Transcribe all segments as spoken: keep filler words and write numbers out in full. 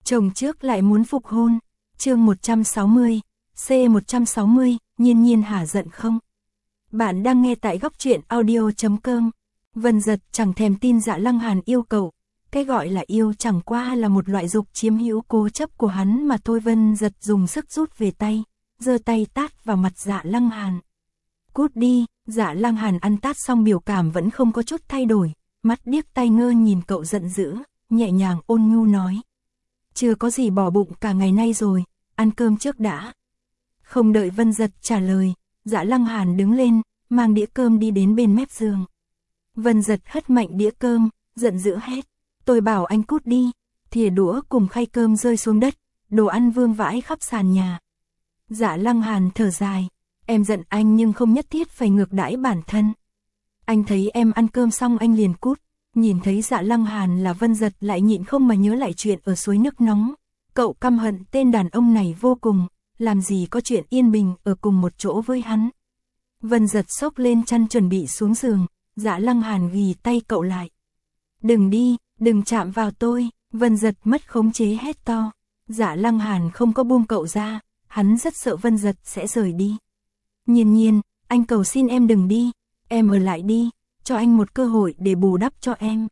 Chồng trước lại muốn phục hôn. Chương một trăm sáu mươi, C một trăm sáu mươi, Nhiên Nhiên hả giận không? Bạn đang nghe tại góc truyện audio chấm com. Vân Giật chẳng thèm tin Dạ Lăng Hàn yêu cậu. Cái gọi là yêu chẳng qua là một loại dục chiếm hữu cố chấp của hắn mà thôi. Vân Giật dùng sức rút về tay, giơ tay tát vào mặt Dạ Lăng Hàn. Cút đi. Dạ Lăng Hàn ăn tát xong biểu cảm vẫn không có chút thay đổi, mắt điếc tai ngơ nhìn cậu giận dữ, nhẹ nhàng ôn nhu nói. Chưa có gì bỏ bụng cả ngày nay rồi, ăn cơm trước đã. Không đợi Vân Giật trả lời, Dạ Lăng Hàn đứng lên, mang đĩa cơm đi đến bên mép giường. Vân Giật hất mạnh đĩa cơm, giận dữ hét. Tôi bảo anh cút đi. Thìa đũa cùng khay cơm rơi xuống đất, đồ ăn vương vãi khắp sàn nhà. Dạ Lăng Hàn thở dài. Em giận anh nhưng không nhất thiết phải ngược đãi bản thân. Anh thấy em ăn cơm xong anh liền cút. Nhìn thấy Dạ Lăng Hàn là Vân Giật lại nhịn không mà nhớ lại chuyện ở suối nước nóng. Cậu căm hận tên đàn ông này vô cùng, làm gì có chuyện yên bình ở cùng một chỗ với hắn. Vân Giật xốc lên chăn chuẩn bị xuống giường, Dạ Lăng Hàn ghì tay cậu lại. Đừng đi, đừng chạm vào tôi. Vân Giật mất khống chế hét to. Dạ Lăng Hàn không có buông cậu ra, hắn rất sợ Vân Giật sẽ rời đi. Nhiên Nhiên, anh cầu xin em đừng đi, em ở lại đi, cho anh một cơ hội để bù đắp cho em.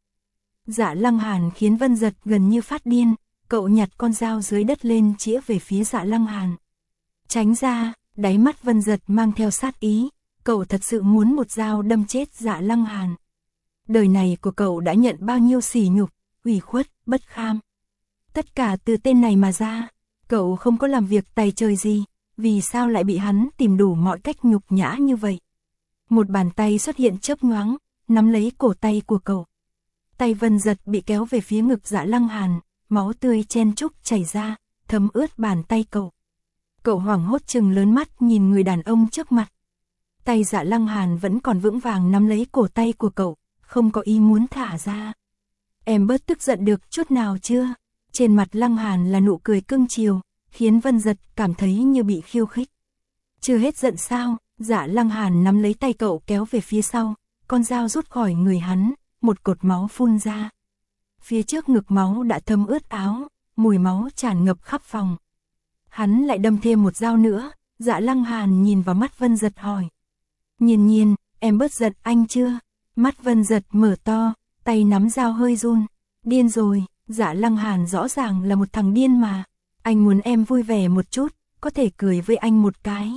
Dạ Lăng Hàn khiến Vân Giật gần như phát điên, cậu nhặt con dao dưới đất lên chĩa về phía Dạ Lăng Hàn. Tránh ra. Đáy mắt Vân Giật mang theo sát ý, cậu thật sự muốn một dao đâm chết Dạ Lăng Hàn. Đời này của cậu đã nhận bao nhiêu sỉ nhục, ủy khuất, bất kham. Tất cả từ tên này mà ra, cậu không có làm việc tày trời gì, vì sao lại bị hắn tìm đủ mọi cách nhục nhã như vậy. Một bàn tay xuất hiện chớp nhoáng, nắm lấy cổ tay của cậu. Tay Vân Giật bị kéo về phía ngực Dạ Lăng Hàn, máu tươi chen chúc chảy ra, thấm ướt bàn tay cậu. Cậu hoảng hốt trừng lớn mắt nhìn người đàn ông trước mặt. Tay Dạ Lăng Hàn vẫn còn vững vàng nắm lấy cổ tay của cậu, không có ý muốn thả ra. Em bớt tức giận được chút nào chưa? Trên mặt Lăng Hàn là nụ cười cưng chiều, khiến Vân Giật cảm thấy như bị khiêu khích. Chưa hết giận sao? Dạ Lăng Hàn nắm lấy tay cậu kéo về phía sau, con dao rút khỏi người hắn, một cột máu phun ra. Phía trước ngực máu đã thấm ướt áo, mùi máu tràn ngập khắp phòng. Hắn lại đâm thêm một dao nữa. Dạ Lăng Hàn nhìn vào mắt Vân Giật hỏi. Nhiên Nhiên, em bớt giận anh chưa? Mắt Vân Giật mở to, tay nắm dao hơi run. Điên rồi. Dạ Lăng Hàn rõ ràng là một thằng điên mà. Anh muốn em vui vẻ một chút, có thể cười với anh một cái.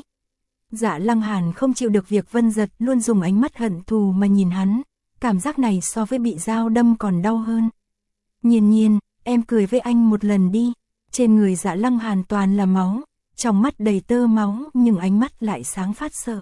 Dạ Lăng Hàn không chịu được việc Vân Giật luôn dùng ánh mắt hận thù mà nhìn hắn. Cảm giác này so với bị dao đâm còn đau hơn. Nhiên Nhiên, em cười với anh một lần đi. Trên người Dạ Lăng Hàn toàn là máu, trong mắt đầy tơ máu nhưng ánh mắt lại sáng phát sợ.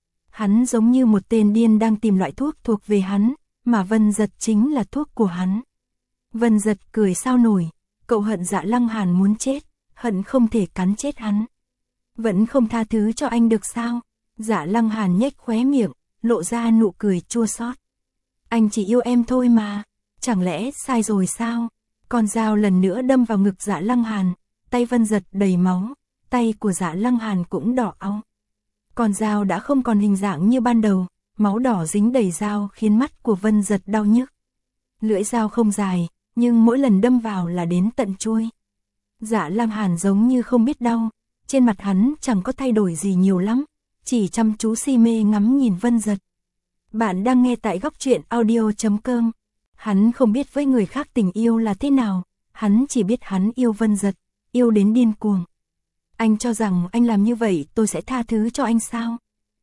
Hắn giống như một tên điên đang tìm loại thuốc thuộc về hắn, mà Vân Giật chính là thuốc của hắn. Vân Giật cười sao nổi, cậu hận Dạ Lăng Hàn muốn chết, hận không thể cắn chết hắn. Vẫn không tha thứ cho anh được sao? Dạ Lăng Hàn nhếch khóe miệng, lộ ra nụ cười chua xót. Anh chỉ yêu em thôi mà, chẳng lẽ sai rồi sao? Con dao lần nữa đâm vào ngực Dạ Lăng Hàn, tay Vân Giật đầy máu, tay của Dạ Lăng Hàn cũng đỏ au. Con dao đã không còn hình dạng như ban đầu, máu đỏ dính đầy dao khiến mắt của Vân Giật đau nhức. Lưỡi dao không dài, nhưng mỗi lần đâm vào là đến tận chuôi. Dạ Lăng Hàn giống như không biết đau, trên mặt hắn chẳng có thay đổi gì nhiều lắm, chỉ chăm chú si mê ngắm nhìn Vân Giật. Bạn đang nghe tại góc truyện audio chấm com. Hắn không biết với người khác tình yêu là thế nào, hắn chỉ biết hắn yêu Vân Giật, yêu đến điên cuồng. Anh cho rằng anh làm như vậy tôi sẽ tha thứ cho anh sao?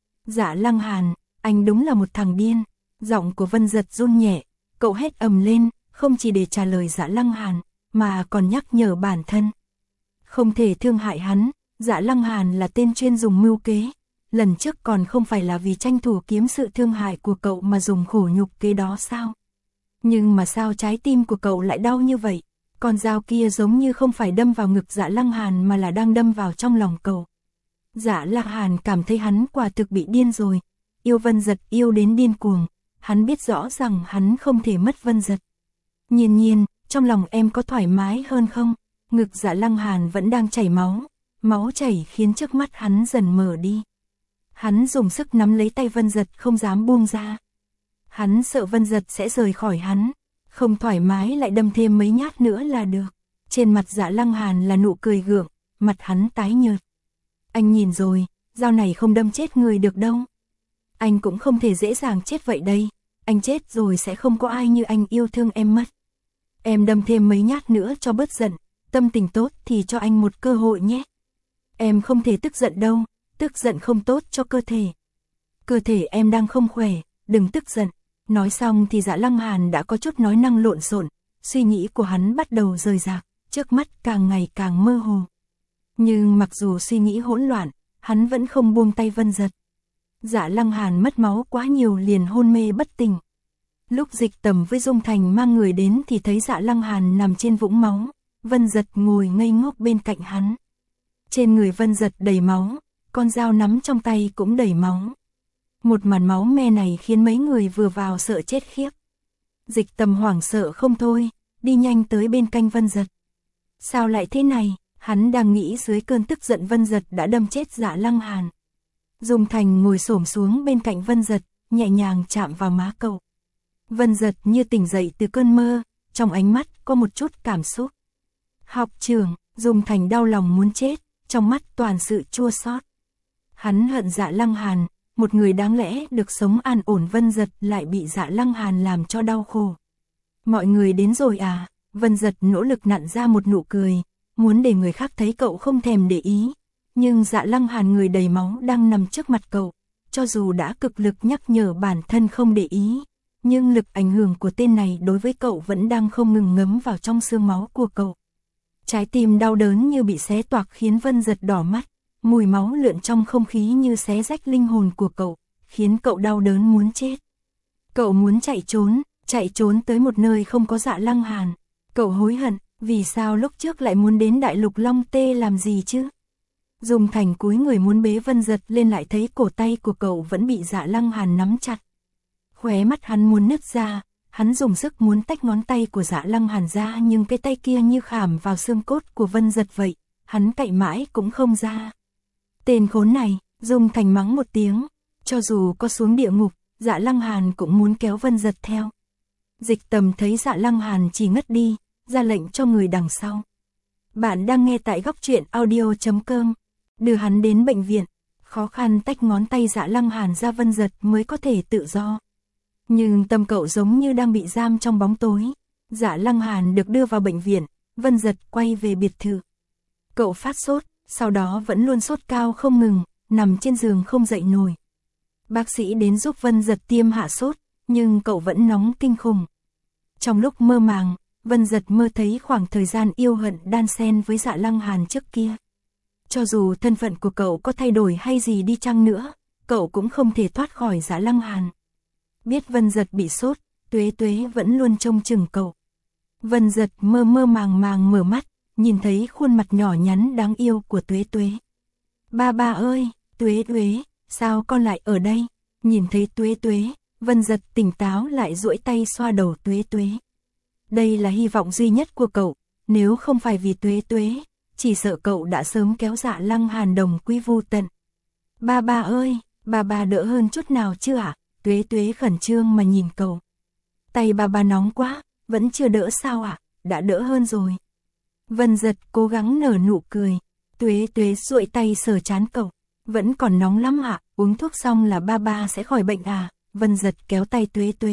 Dạ Lăng Hàn, anh đúng là một thằng điên. Giọng của Vân Giật run nhẹ, cậu hét ầm lên, không chỉ để trả lời Dạ Lăng Hàn, mà còn nhắc nhở bản thân. Không thể thương hại hắn, Dạ Lăng Hàn là tên chuyên dùng mưu kế. Lần trước còn không phải là vì tranh thủ kiếm sự thương hại của cậu mà dùng khổ nhục kế đó sao? Nhưng mà sao trái tim của cậu lại đau như vậy? Con dao kia giống như không phải đâm vào ngực Dạ Lăng Hàn mà là đang đâm vào trong lòng cậu. Dạ Lăng Hàn cảm thấy hắn quả thực bị điên rồi. Yêu Vân Giật yêu đến điên cuồng. Hắn biết rõ rằng hắn không thể mất Vân Giật. Nhiên Nhiên, trong lòng em có thoải mái hơn không? Ngực Dạ Lăng Hàn vẫn đang chảy máu. Máu chảy khiến trước mắt hắn dần mở đi. Hắn dùng sức nắm lấy tay Vân Giật không dám buông ra. Hắn sợ Vân Giật sẽ rời khỏi hắn. Không thoải mái lại đâm thêm mấy nhát nữa là được. Trên mặt Dạ Lăng Hàn là nụ cười gượng, mặt hắn tái nhợt. Anh nhìn rồi, dao này không đâm chết người được đâu. Anh cũng không thể dễ dàng chết vậy đây, anh chết rồi sẽ không có ai như anh yêu thương em mất. Em đâm thêm mấy nhát nữa cho bớt giận, tâm tình tốt thì cho anh một cơ hội nhé. Em không thể tức giận đâu, tức giận không tốt cho cơ thể. Cơ thể em đang không khỏe, đừng tức giận. Nói xong thì Dạ Lăng Hàn đã có chút nói năng lộn xộn, suy nghĩ của hắn bắt đầu rời rạc, trước mắt càng ngày càng mơ hồ. Nhưng mặc dù suy nghĩ hỗn loạn, hắn vẫn không buông tay Vân Dật. Dạ Lăng Hàn mất máu quá nhiều liền hôn mê bất tỉnh. Lúc Dịch Tầm với Dung Thành mang người đến thì thấy Dạ Lăng Hàn nằm trên vũng máu, Vân Dật ngồi ngây ngốc bên cạnh hắn. Trên người Vân Dật đầy máu, con dao nắm trong tay cũng đầy máu. Một màn máu me này khiến mấy người vừa vào sợ chết khiếp. Dịch Tầm hoảng sợ không thôi, đi nhanh tới bên cạnh Vân Dật. Sao lại thế này? Hắn đang nghĩ dưới cơn tức giận Vân Dật đã đâm chết Dạ Lăng Hàn. Dung Thành ngồi xổm xuống bên cạnh Vân Dật, nhẹ nhàng chạm vào má cậu. Vân Dật như tỉnh dậy từ cơn mơ, trong ánh mắt có một chút cảm xúc. Học trưởng, Dung Thành đau lòng muốn chết, trong mắt toàn sự chua xót. Hắn hận Dạ Lăng Hàn, một người đáng lẽ được sống an ổn. Vân Dật lại bị Dạ Lăng Hàn làm cho đau khổ. Mọi người đến rồi à? Vân Dật nỗ lực nặn ra một nụ cười, muốn để người khác thấy cậu không thèm để ý. Nhưng Dạ Lăng Hàn người đầy máu đang nằm trước mặt cậu, cho dù đã cực lực nhắc nhở bản thân không để ý, nhưng lực ảnh hưởng của tên này đối với cậu vẫn đang không ngừng ngấm vào trong xương máu của cậu. Trái tim đau đớn như bị xé toạc khiến Vân Dật đỏ mắt, mùi máu lượn trong không khí như xé rách linh hồn của cậu, khiến cậu đau đớn muốn chết. Cậu muốn chạy trốn, chạy trốn tới một nơi không có Dạ Lăng Hàn. Cậu hối hận, vì sao lúc trước lại muốn đến Đại Lục Long Tê làm gì chứ? Dung Thành cúi người muốn bế Vân Dật lên lại thấy cổ tay của cậu vẫn bị Dạ Lăng Hàn nắm chặt. Khóe mắt hắn muốn nứt ra, hắn dùng sức muốn tách ngón tay của Dạ Lăng Hàn ra nhưng cái tay kia như khảm vào xương cốt của Vân Dật vậy, hắn cạy mãi cũng không ra. Tên khốn này, Dung Thành mắng một tiếng, cho dù có xuống địa ngục, Dạ Lăng Hàn cũng muốn kéo Vân Dật theo. Dịch Tầm thấy Dạ Lăng Hàn chỉ ngất đi, ra lệnh cho người đằng sau. Bạn đang nghe tại góc truyện audio chấm com, đưa hắn đến bệnh viện, khó khăn tách ngón tay Dạ Lăng Hàn ra Vân Dật mới có thể tự do. Nhưng tâm cậu giống như đang bị giam trong bóng tối. Dạ Lăng Hàn được đưa vào bệnh viện, Vân Dật quay về biệt thự. Cậu phát sốt, sau đó vẫn luôn sốt cao không ngừng, nằm trên giường không dậy nổi. Bác sĩ đến giúp Vân Dật tiêm hạ sốt, nhưng cậu vẫn nóng kinh khủng. Trong lúc mơ màng, Vân Dật mơ thấy khoảng thời gian yêu hận đan xen với Dạ Lăng Hàn trước kia. Cho dù thân phận của cậu có thay đổi hay gì đi chăng nữa, cậu cũng không thể thoát khỏi Dạ Lăng Hàn. Biết Vân Dật bị sốt, Tuế Tuế vẫn luôn trông chừng cậu. Vân Dật mơ mơ màng màng mở mắt, nhìn thấy khuôn mặt nhỏ nhắn đáng yêu của Tuế Tuế. Ba ba ơi, Tuế Tuế, sao con lại ở đây? Nhìn thấy Tuế Tuế, Vân Dật tỉnh táo lại duỗi tay xoa đầu Tuế Tuế. Đây là hy vọng duy nhất của cậu, nếu không phải vì Tuế Tuế, chỉ sợ cậu đã sớm kéo Dạ Lăng Hàn đồng quy vu tận. Ba ba ơi, ba ba đỡ hơn chút nào chưa ạ? À? Tuế Tuế khẩn trương mà nhìn cậu. Tay ba ba nóng quá, vẫn chưa đỡ sao ạ? À? Đã đỡ hơn rồi. Vân Dật cố gắng nở nụ cười. Tuế Tuế duỗi tay sờ trán cậu. Vẫn còn nóng lắm ạ, à? Uống thuốc xong là ba ba sẽ khỏi bệnh à? Vân Dật kéo tay Tuế Tuế.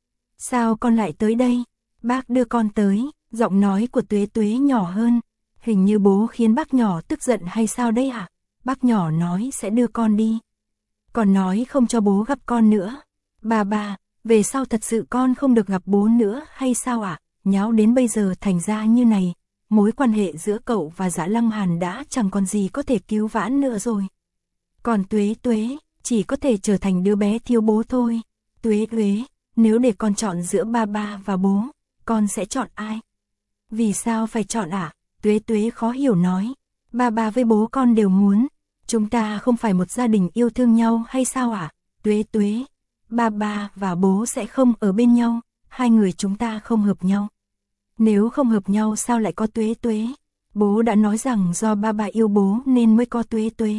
Sao con lại tới đây? Bác đưa con tới. Giọng nói của Tuế Tuế nhỏ hơn. Hình như bố khiến bác nhỏ tức giận hay sao đấy ạ? À? Bác nhỏ nói sẽ đưa con đi. Còn nói không cho bố gặp con nữa. Bà bà, về sau thật sự con không được gặp bố nữa hay sao ạ? À? Nháo đến bây giờ thành ra như này, mối quan hệ giữa cậu và Dạ Lăng Hàn đã chẳng còn gì có thể cứu vãn nữa rồi. Còn Tuế Tuế, chỉ có thể trở thành đứa bé thiếu bố thôi. Tuế Tuế, nếu để con chọn giữa ba ba và bố, con sẽ chọn ai? Vì sao phải chọn ạ? À? Tuế Tuế khó hiểu nói. Ba ba với bố con đều muốn. Chúng ta không phải một gia đình yêu thương nhau hay sao ạ? À? Tuế Tuế, ba ba và bố sẽ không ở bên nhau, hai người chúng ta không hợp nhau. Nếu không hợp nhau sao lại có Tuế Tuế? Bố đã nói rằng do ba ba yêu bố nên mới có Tuế Tuế.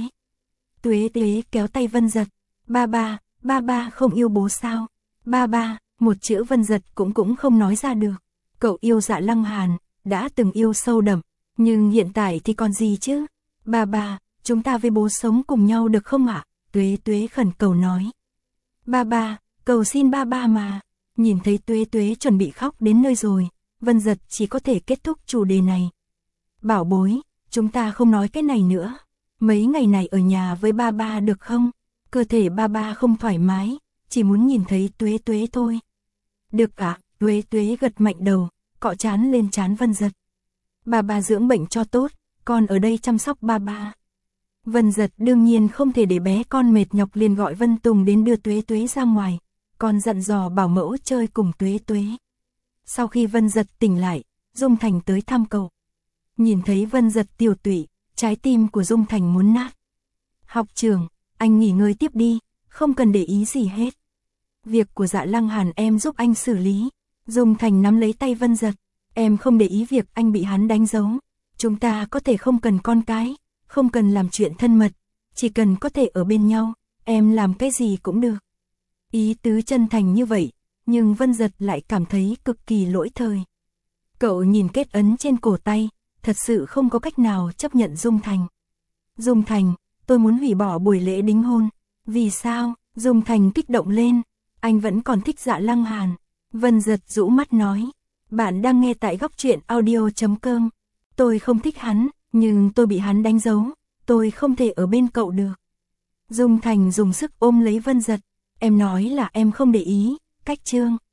Tuế Tuế kéo tay Vân Dật. Ba ba, ba ba không yêu bố sao? Ba ba, một chữ Vân Dật cũng cũng không nói ra được. Cậu yêu Dạ Lăng Hàn, đã từng yêu sâu đậm, nhưng hiện tại thì còn gì chứ? Ba ba, chúng ta với bố sống cùng nhau được không ạ? Tuế Tuế khẩn cầu nói. Ba ba, cầu xin ba ba mà. Nhìn thấy Tuế Tuế chuẩn bị khóc đến nơi rồi, Vân Dật chỉ có thể kết thúc chủ đề này. Bảo bối, chúng ta không nói cái này nữa. Mấy ngày này ở nhà với ba ba được không? Cơ thể ba ba không thoải mái, chỉ muốn nhìn thấy Tuế Tuế thôi. Được ạ, à? Tuế Tuế gật mạnh đầu, cọ trán lên trán Vân Dật. Ba ba dưỡng bệnh cho tốt, con ở đây chăm sóc ba ba. Vân Dật đương nhiên không thể để bé con mệt nhọc, liền gọi Vân Tùng đến đưa Tuế Tuế ra ngoài, còn dặn dò bảo mẫu chơi cùng Tuế Tuế. Sau khi Vân Dật tỉnh lại, Dung Thành tới thăm cậu. Nhìn thấy Vân Dật tiểu tụy, trái tim của Dung Thành muốn nát. Học trưởng, anh nghỉ ngơi tiếp đi, không cần để ý gì hết. Việc của Dạ Lăng Hàn em giúp anh xử lý. Dung Thành nắm lấy tay Vân Dật. Em không để ý việc anh bị hắn đánh dấu. Chúng ta có thể không cần con cái, không cần làm chuyện thân mật, chỉ cần có thể ở bên nhau, em làm cái gì cũng được. Ý tứ chân thành như vậy, nhưng Vân Dật lại cảm thấy cực kỳ lỗi thời. Cậu nhìn kết ấn trên cổ tay, thật sự không có cách nào chấp nhận Dung Thành. Dung Thành, tôi muốn hủy bỏ buổi lễ đính hôn. Vì sao? Dung Thành kích động lên. Anh vẫn còn thích Dạ Lăng Hàn. Vân Dật rũ mắt nói. Bạn đang nghe tại góc truyện audio chấm com. Tôi không thích hắn, nhưng tôi bị hắn đánh dấu. Tôi không thể ở bên cậu được. Dung Thành dùng sức ôm lấy Vân Dật. Em nói là em không để ý, cách chương.